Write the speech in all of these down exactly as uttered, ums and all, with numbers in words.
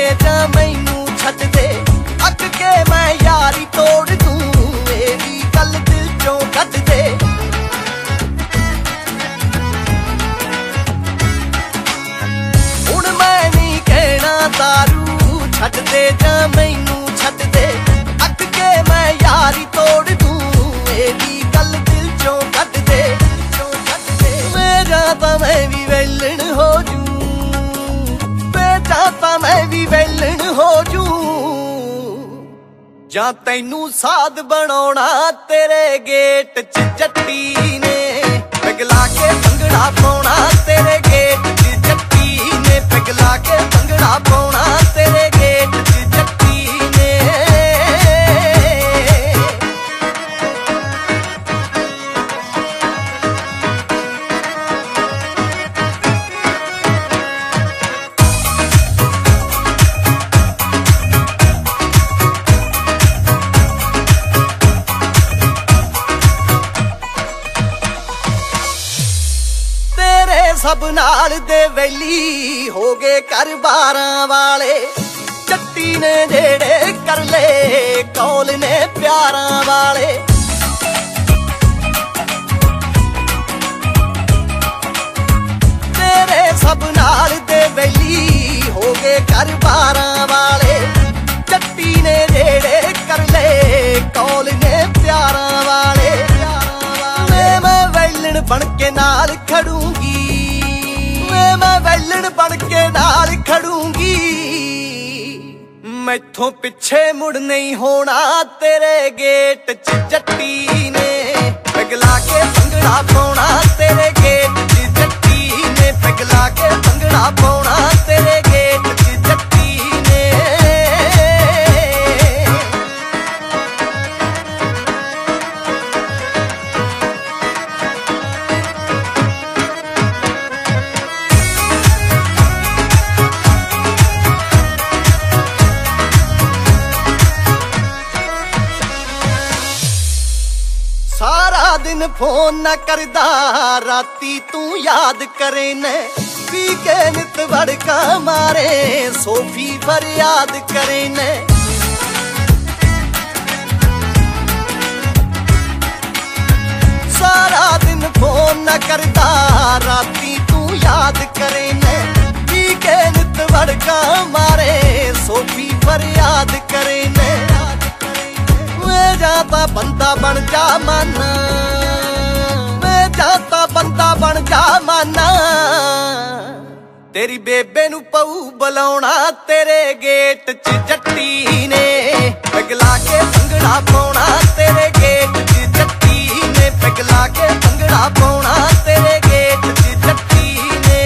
जा मैनू छड्ड दे, अक के मैं यारी तोड़ दूं, मेरी गल दिल चों कढ दे। हुण मैं नहीं कहना दारू छड्ड दे जा मैनू छड्ड दे, अक के मैं यारी तोड़ दूं, मेरी गल दिल चों कढ दे। मेरा तां मैं भी वेलण हो जूं, बेटा तां मैं भी वेलण हो जूं, जां तैनू साध बनाउणा तेरे गेट च जट्टी ने, पिघला के भंगड़ा पाउणा तेरे गेट च जट्टी ने, पिघला के भंगड़ा पाउणा तेरे गेट च जट्टी ने। सब नाल दे वैली हो गए कर बारां वाले, जट्टी ने जेड़े कर ले कौल ने प्यारां वाले। तेरे सब नाल दे वैली हो गए कर बारां वाले, जट्टी ने जेड़े कर ले कौल ने प्यारां वाले। मैं वैलण बन के नाल खड़ूंगी, मैं वैलण बन के नाल खड़ूंगी, मैथों पिछे मुड़ नहीं होना तेरे गेट च जट्टी ने, पिघला के भंगड़ा पाउणा तेरे गेट च जट्टी ने, पिघला के भंगड़ा पाउणा तेरे गेट च जट्टी ने। सारा दिन फोन न करदा राती तू याद करे न, पी के नित भड़का मारे सोफी फरियाद करे न। सारा दिन फोन न करदा राती तू याद करे न, पी के नित भड़का मारे सोफी फरियाद करे न। मैं जाता बंदा बन जा माना, मैं जाता बंदा बन जा माना, तेरी बेबे नू पऊ बुलाउणा तेरे गेट च जट्टी ने, पिघला के भंगड़ा पाउणा तेरे गेट च जट्टी ने, पिघला के भंगड़ा पाउणा तेरे गेट च जट्टी ने।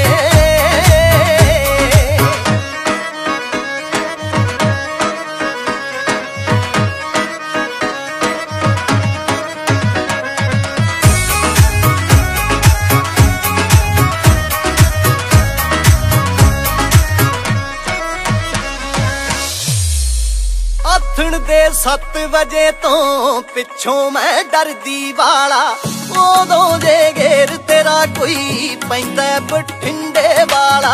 दे सत्त बजे तो पिछों मैं डरदी वाला, उदों जे घेर तेरा कोई पैंदा बठिंडे वाला।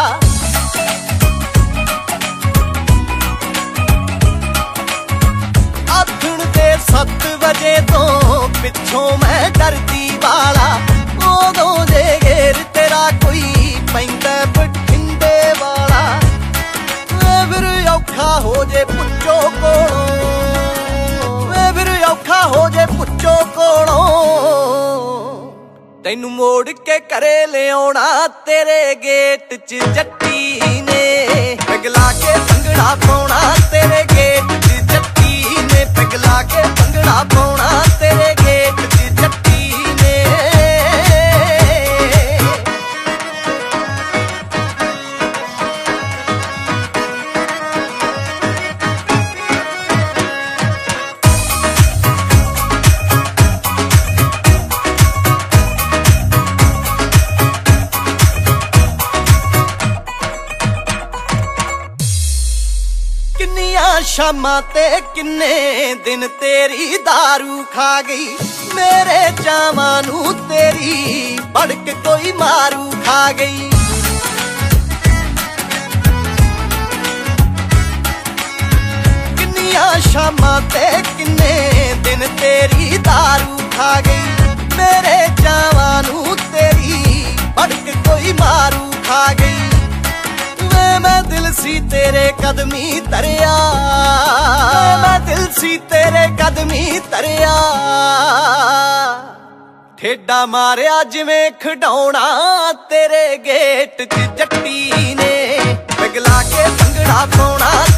आथण दे सत्त बजे तो पिछों मैं डरदी वाला, उदों जे घेर तेरा कोई पैंदा बठिंडे वाला। फिर औखा हो जे पुच्छो कोलों, फिर औखा हो जे पुच्छो कोलों, तैनू मोड़ के करे ले आउणा तेरे गेट च जट्टी ने, पिघला के भंगड़ा पाउणा तेरे गेट च जट्टी ने, पिघला के भंगड़ा पाउणा तेरे गेट च जट्टी ने। शामां ते किन्ने दिन तेरी दारू खा गई, मेरे चावां नू तेरी भड़क कोई मारू खा गई। शामां ते किन्ने दिन तेरी दारू खा गई। मेरे जावां नू तेरी भड़क कोई मारू खा गई। वे मैं दिल सी तेरे कदमी तरिया, मैं दिल सी तेरे कदमी तरिया। ठेडा मारिया जिवें खिडौना तेरे गेट च जट्टी ने, पिघला के भंगड़ा पाउणा